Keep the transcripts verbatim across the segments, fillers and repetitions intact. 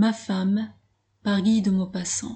Ma femme, par Guy de Maupassant.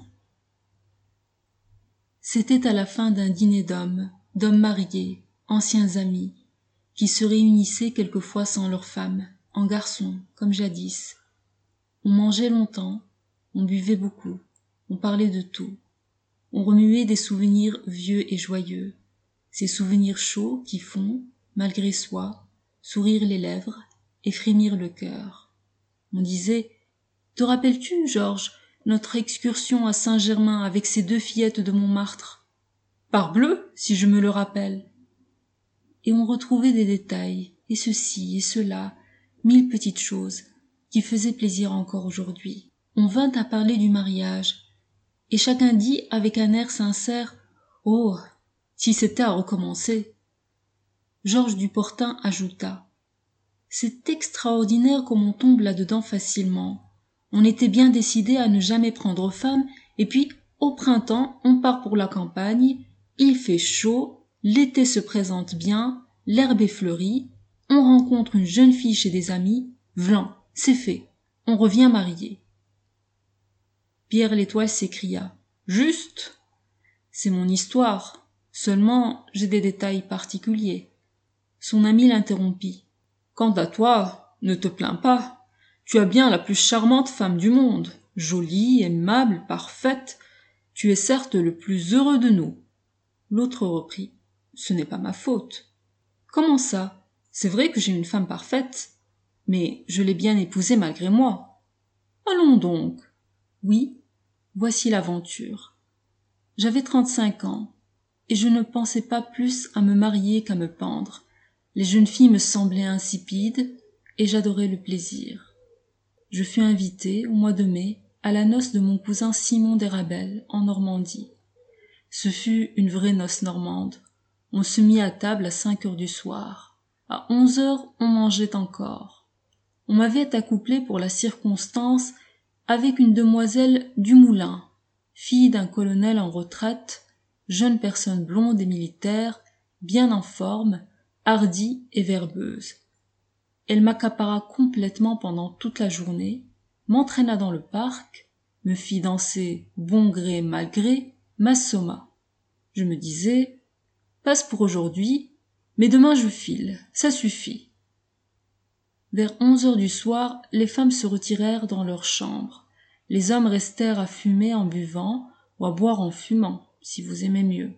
C'était à la fin d'un dîner d'hommes, d'hommes mariés, anciens amis, qui se réunissaient quelquefois sans leurs femmes, en garçons, comme jadis. On mangeait longtemps, on buvait beaucoup, on parlait de tout. On remuait des souvenirs vieux et joyeux, ces souvenirs chauds qui font, malgré soi, sourire les lèvres et frémir le cœur. On disait « Te rappelles-tu, Georges, notre excursion à Saint-Germain avec ces deux fillettes de Montmartre ?»« Parbleu, si je me le rappelle !» Et on retrouvait des détails, et ceci et cela, mille petites choses, qui faisaient plaisir encore aujourd'hui. On vint à parler du mariage, et chacun dit avec un air sincère « Oh, si c'était à recommencer !» Georges Duportain ajouta « C'est extraordinaire comme on tombe là-dedans facilement. On était bien décidé à ne jamais prendre femme, et puis, au printemps, on part pour la campagne, il fait chaud, l'été se présente bien, l'herbe est fleurie, on rencontre une jeune fille chez des amis, vlan, c'est fait, on revient marié. » Pierre L'Étoile s'écria « Juste ! C'est mon histoire, seulement j'ai des détails particuliers. » Son ami l'interrompit. « Quant à toi, ne te plains pas. Tu as bien la plus charmante femme du monde, jolie, aimable, parfaite. Tu es certes le plus heureux de nous. » L'autre reprit. « Ce n'est pas ma faute. »« Comment ça? C'est vrai que j'ai une femme parfaite, mais je l'ai bien épousée malgré moi. »« Allons donc. »« Oui, voici l'aventure. J'avais trente-cinq ans, et je ne pensais pas plus à me marier qu'à me pendre. Les jeunes filles me semblaient insipides, et j'adorais le plaisir. Je fus invité, au mois de mai, à la noce de mon cousin Simon d'Érabel, en Normandie. Ce fut une vraie noce normande. On se mit à table à cinq heures du soir. À onze heures, on mangeait encore. On m'avait accouplé pour la circonstance avec une demoiselle Dumoulin, fille d'un colonel en retraite, jeune personne blonde et militaire, bien en forme, hardie et verbeuse. Elle m'accapara complètement pendant toute la journée, m'entraîna dans le parc, me fit danser bon gré mal gré, m'assomma. Je me disais, passe pour aujourd'hui, mais demain je file, ça suffit. Vers onze heures du soir, les femmes se retirèrent dans leurs chambres. Les hommes restèrent à fumer en buvant, ou à boire en fumant, si vous aimez mieux.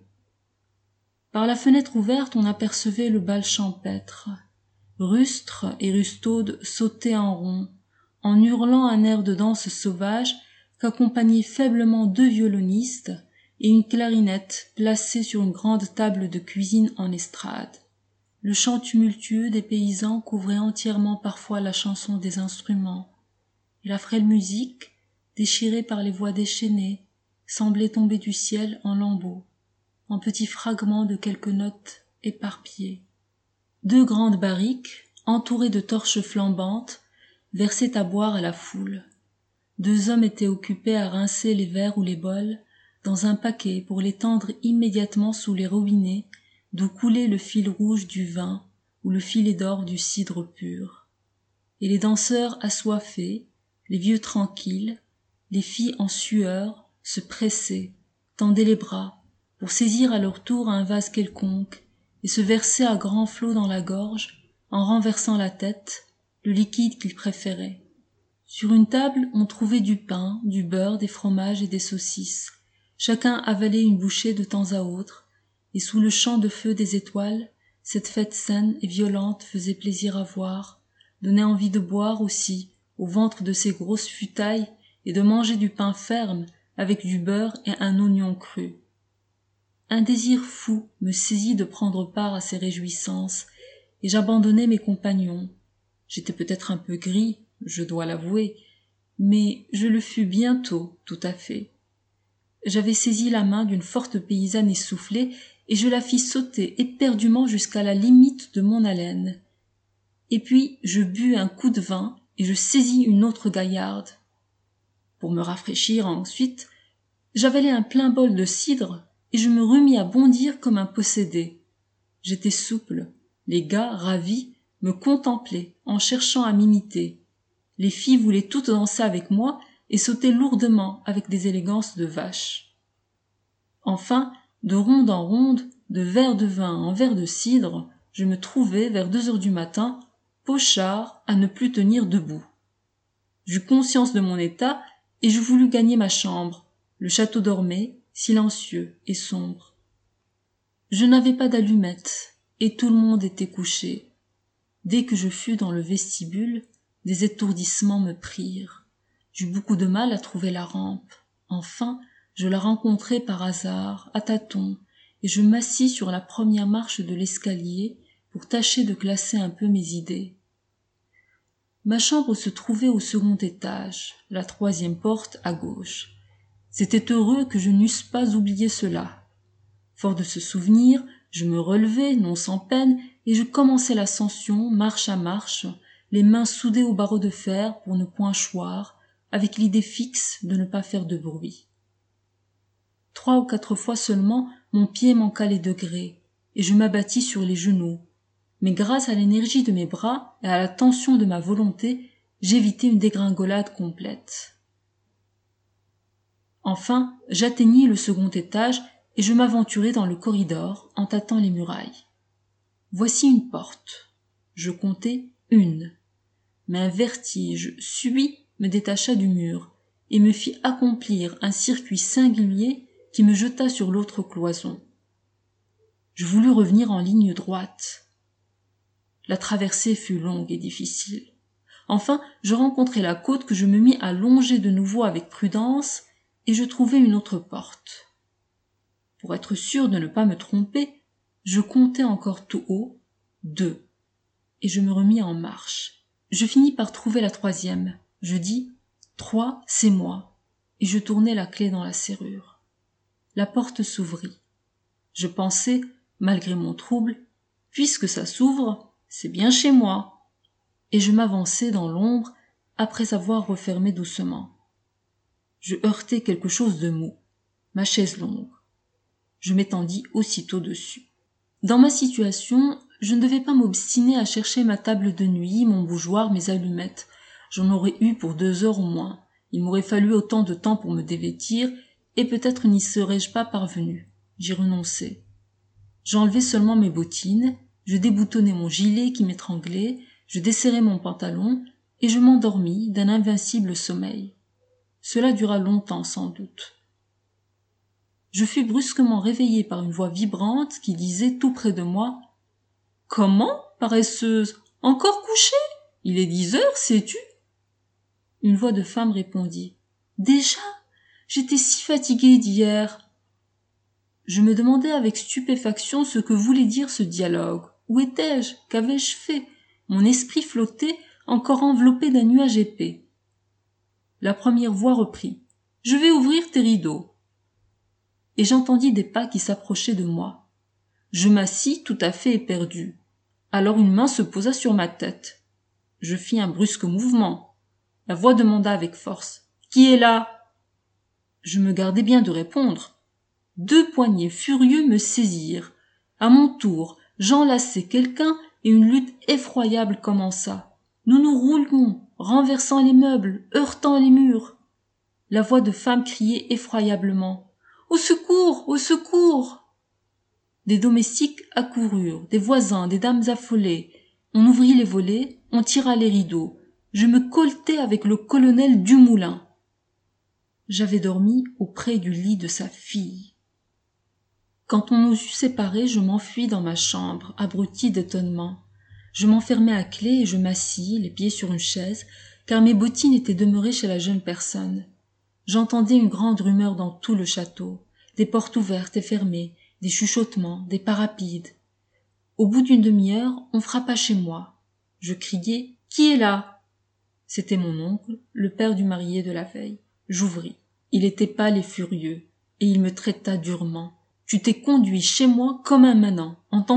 Par la fenêtre ouverte, on apercevait le bal champêtre. Rustre et Rustaude sautaient en rond, en hurlant un air de danse sauvage qu'accompagnaient faiblement deux violonistes et une clarinette placée sur une grande table de cuisine en estrade. Le chant tumultueux des paysans couvrait entièrement parfois la chanson des instruments, et la frêle musique, déchirée par les voix déchaînées, semblait tomber du ciel en lambeaux, en petits fragments de quelques notes éparpillées. Deux grandes barriques, entourées de torches flambantes, versaient à boire à la foule. Deux hommes étaient occupés à rincer les verres ou les bols dans un paquet pour les tendre immédiatement sous les robinets d'où coulait le fil rouge du vin ou le filet d'or du cidre pur. Et les danseurs assoiffés, les vieux tranquilles, les filles en sueur, se pressaient, tendaient les bras, pour saisir à leur tour un vase quelconque et se verser à grands flots dans la gorge, en renversant la tête, le liquide qu'ils préféraient. Sur une table, on trouvait du pain, du beurre, des fromages et des saucisses. Chacun avalait une bouchée de temps à autre, et sous le champ de feu des étoiles, cette fête saine et violente faisait plaisir à voir, donnait envie de boire aussi au ventre de ces grosses futailles et de manger du pain ferme avec du beurre et un oignon cru. Un désir fou me saisit de prendre part à ces réjouissances, et j'abandonnai mes compagnons. J'étais peut-être un peu gris, je dois l'avouer, mais je le fus bientôt tout à fait. J'avais saisi la main d'une forte paysanne essoufflée, et je la fis sauter éperdument jusqu'à la limite de mon haleine. Et puis je bus un coup de vin, et je saisis une autre gaillarde. Pour me rafraîchir ensuite, j'avalai un plein bol de cidre, et je me remis à bondir comme un possédé. J'étais souple. Les gars, ravis, me contemplaient, en cherchant à m'imiter. Les filles voulaient toutes danser avec moi, et sauter lourdement avec des élégances de vache. Enfin, de ronde en ronde, de verre de vin en verre de cidre, je me trouvai vers deux heures du matin, pochard à ne plus tenir debout. J'eus conscience de mon état et je voulus gagner ma chambre. Le château dormait, silencieux et sombre. Je n'avais pas d'allumette et tout le monde était couché. Dès que je fus dans le vestibule, des étourdissements me prirent. J'eus beaucoup de mal à trouver la rampe. Enfin, je la rencontrai par hasard, à tâtons, et je m'assis sur la première marche de l'escalier pour tâcher de classer un peu mes idées. Ma chambre se trouvait au second étage, la troisième porte à gauche. C'était heureux que je n'eusse pas oublié cela. Fort de ce souvenir, je me relevai, non sans peine, et je commençai l'ascension, marche à marche, les mains soudées au barreau de fer pour ne point choir, avec l'idée fixe de ne pas faire de bruit. Trois ou quatre fois seulement, mon pied manqua les degrés, et je m'abattis sur les genoux. Mais grâce à l'énergie de mes bras et à la tension de ma volonté, j'évitai une dégringolade complète. Enfin, j'atteignis le second étage et je m'aventurai dans le corridor en tâtant les murailles. Voici une porte. Je comptai une. Mais un vertige subit me détacha du mur et me fit accomplir un circuit singulier qui me jeta sur l'autre cloison. Je voulus revenir en ligne droite. La traversée fut longue et difficile. Enfin, je rencontrai la côte que je me mis à longer de nouveau avec prudence et je trouvai une autre porte. Pour être sûr de ne pas me tromper, je comptai encore tout haut deux et je me remis en marche. Je finis par trouver la troisième. Je dis trois, c'est moi, et je tournai la clé dans la serrure. La porte s'ouvrit. Je pensai, malgré mon trouble, puisque ça s'ouvre, c'est bien chez moi, et je m'avançai dans l'ombre après avoir refermé doucement. Je heurtai quelque chose de mou, ma chaise longue. Je m'étendis aussitôt dessus. Dans ma situation, je ne devais pas m'obstiner à chercher ma table de nuit, mon bougeoir, mes allumettes. J'en aurais eu pour deux heures au moins. Il m'aurait fallu autant de temps pour me dévêtir, et peut-être n'y serais-je pas parvenu. J'y renonçai. J'enlevai seulement mes bottines, je déboutonnai mon gilet qui m'étranglait, je desserrai mon pantalon, et je m'endormis d'un invincible sommeil. Cela dura longtemps sans doute. Je fus brusquement réveillé par une voix vibrante qui disait tout près de moi « Comment, paresseuse, encore couchée? Il est dix heures, sais-tu » Une voix de femme répondit « Déjà? J'étais si fatiguée d'hier. » Je me demandais avec stupéfaction ce que voulait dire ce dialogue. Où étais-je? Qu'avais-je fait? Mon esprit flottait, encore enveloppé d'un nuage épais. La première voix reprit « Je vais ouvrir tes rideaux. » Et j'entendis des pas qui s'approchaient de moi. Je m'assis tout à fait éperdu. Alors une main se posa sur ma tête. Je fis un brusque mouvement. La voix demanda avec force « Qui est là ?» Je me gardai bien de répondre. Deux poignets furieux me saisirent. À mon tour, j'enlaçai quelqu'un et une lutte effroyable commença. Nous nous roulions, renversant les meubles, heurtant les murs. La voix de femme criait effroyablement. « Au secours! Au secours !» Des domestiques accoururent, des voisins, des dames affolées. On ouvrit les volets, on tira les rideaux. Je me colletai avec le colonel Dumoulin. J'avais dormi auprès du lit de sa fille. Quand on nous eut séparés, je m'enfuis dans ma chambre, abruti d'étonnement. Je m'enfermai à clé et je m'assis, les pieds sur une chaise, car mes bottines étaient demeurées chez la jeune personne. J'entendais une grande rumeur dans tout le château, des portes ouvertes et fermées, des chuchotements, des pas rapides. Au bout d'une demi-heure, on frappa chez moi. Je criai « Qui est là ?» C'était mon oncle, le père du marié de la veille. J'ouvris. Il était pâle et furieux, et il me traita durement. « Tu t'es conduit chez moi comme un manant, entends-tu »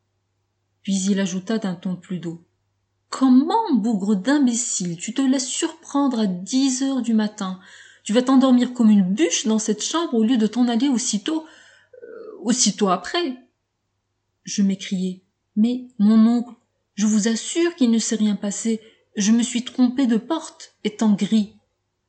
Puis il ajouta d'un ton plus doux. « Comment, bougre d'imbécile, tu te laisses surprendre à dix heures du matin? Tu vas t'endormir comme une bûche dans cette chambre au lieu de t'en aller aussitôt, euh, aussitôt après. » Je m'écriai. « Mais, mon oncle, je vous assure qu'il ne s'est rien passé. Je me suis trompé de porte, étant gris. »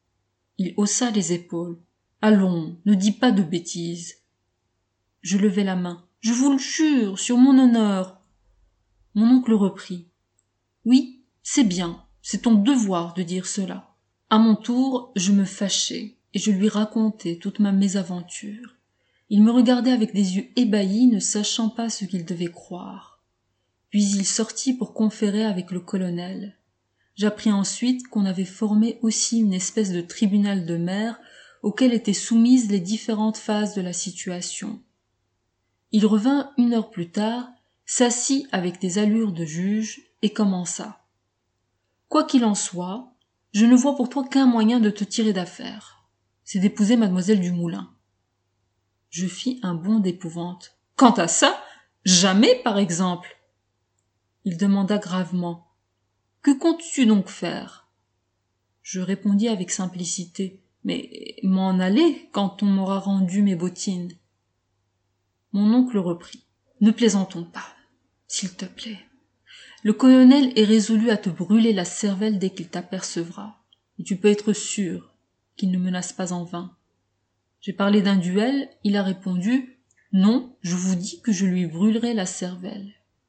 Il haussa les épaules. « Allons, ne dis pas de bêtises. » Je levai la main. « Je vous le jure, sur mon honneur. » Mon oncle reprit. « Oui, c'est bien, c'est ton devoir de dire cela. » À mon tour, je me fâchai et je lui racontai toute ma mésaventure. Il me regardait avec des yeux ébahis, ne sachant pas ce qu'il devait croire. Puis il sortit pour conférer avec le colonel. J'appris ensuite qu'on avait formé aussi une espèce de tribunal de mer auquel étaient soumises les différentes phases de la situation. Il revint une heure plus tard, s'assit avec des allures de juge et commença. « Quoi qu'il en soit, je ne vois pour toi qu'un moyen de te tirer d'affaire. C'est d'épouser mademoiselle Dumoulin. » Je fis un bond d'épouvante. « Quant à ça, jamais, par exemple !» Il demanda gravement. « Que comptes-tu donc faire ?» Je répondis avec simplicité. « Mais m'en aller quand on m'aura rendu mes bottines. » Mon oncle reprit. « Ne plaisantons pas, s'il te plaît. Le colonel est résolu à te brûler la cervelle dès qu'il t'apercevra. Et tu peux être sûr qu'il ne menace pas en vain. J'ai parlé d'un duel, il a répondu « Non, je vous dis que je lui brûlerai la cervelle. »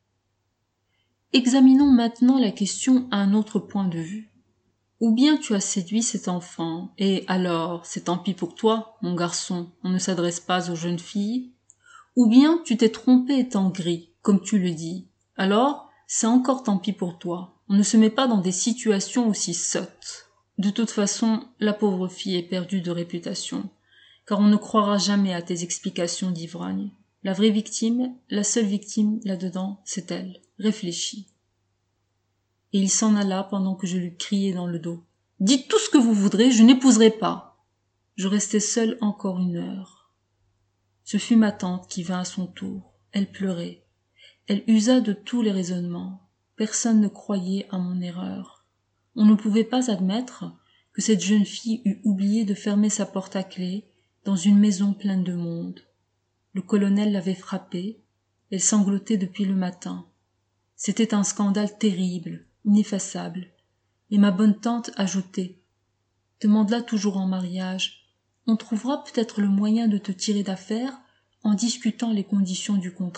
Examinons maintenant la question à un autre point de vue. Ou bien tu as séduit cet enfant, et alors, c'est tant pis pour toi, mon garçon, on ne s'adresse pas aux jeunes filles. Ou bien tu t'es trompé étant gris, comme tu le dis. Alors, c'est encore tant pis pour toi. On ne se met pas dans des situations aussi sottes. De toute façon, la pauvre fille est perdue de réputation, car on ne croira jamais à tes explications d'ivrogne. La vraie victime, la seule victime là-dedans, c'est elle. Réfléchis. Et il s'en alla pendant que je lui criai dans le dos. « Dites tout ce que vous voudrez, je n'épouserai pas. » Je restai seul encore une heure. Ce fut ma tante qui vint à son tour. Elle pleurait. Elle usa de tous les raisonnements. Personne ne croyait à mon erreur. On ne pouvait pas admettre que cette jeune fille eût oublié de fermer sa porte à clé dans une maison pleine de monde. Le colonel l'avait frappée. Elle sanglotait depuis le matin. C'était un scandale terrible, ineffaçable. Et ma bonne tante ajoutait « Demande-la toujours en mariage. On trouvera peut-être le moyen de te tirer d'affaire en discutant les conditions du contrat. »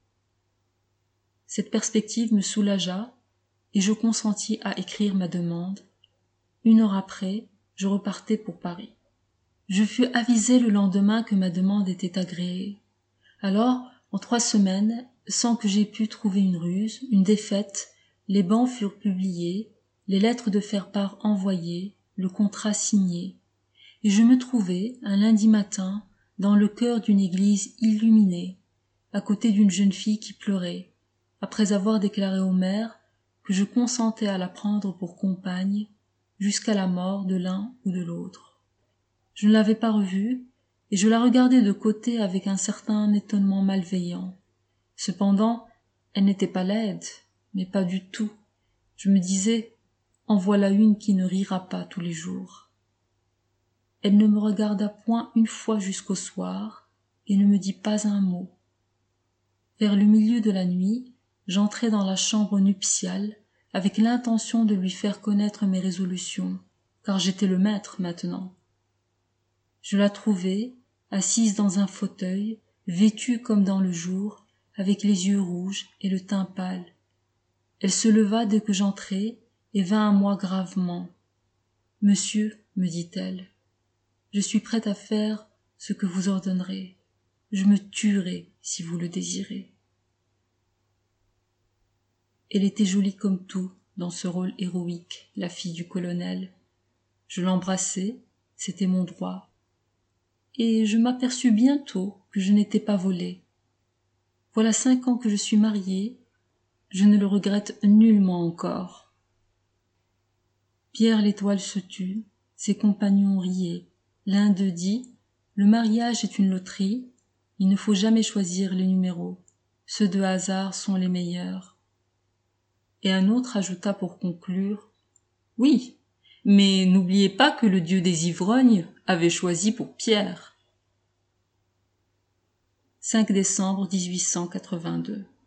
Cette perspective me soulagea et je consentis à écrire ma demande. Une heure après, je repartais pour Paris. Je fus avisé le lendemain que ma demande était agréée. Alors, en trois semaines, sans que j'aie pu trouver une ruse, une défaite, les bans furent publiés, les lettres de faire-part envoyées, le contrat signé, et je me trouvai, un lundi matin, dans le chœur d'une église illuminée, à côté d'une jeune fille qui pleurait, après avoir déclaré au maire que je consentais à la prendre pour compagne jusqu'à la mort de l'un ou de l'autre. Je ne l'avais pas revue, et je la regardais de côté avec un certain étonnement malveillant. Cependant, elle n'était pas laide, mais pas du tout. Je me disais, en voilà une qui ne rira pas tous les jours. Elle ne me regarda point une fois jusqu'au soir, et ne me dit pas un mot. Vers le milieu de la nuit, j'entrai dans la chambre nuptiale, avec l'intention de lui faire connaître mes résolutions, car j'étais le maître maintenant. Je la trouvai, assise dans un fauteuil, vêtue comme dans le jour, avec les yeux rouges et le teint pâle. Elle se leva dès que j'entrai et vint à moi gravement. « Monsieur, me dit-elle, je suis prête à faire ce que vous ordonnerez. Je me tuerai si vous le désirez. » Elle était jolie comme tout dans ce rôle héroïque, la fille du colonel. Je l'embrassai, c'était mon droit. Et je m'aperçus bientôt que je n'étais pas volée. Voilà cinq ans que je suis mariée, je ne le regrette nullement encore. Pierre l'Étoile se tut, ses compagnons riaient. L'un d'eux dit « Le mariage est une loterie, il ne faut jamais choisir les numéros, ceux de hasard sont les meilleurs. » Et un autre ajouta pour conclure « Oui, mais n'oubliez pas que le dieu des ivrognes avait choisi pour Pierre. » cinq décembre mille huit cent quatre-vingt-deux.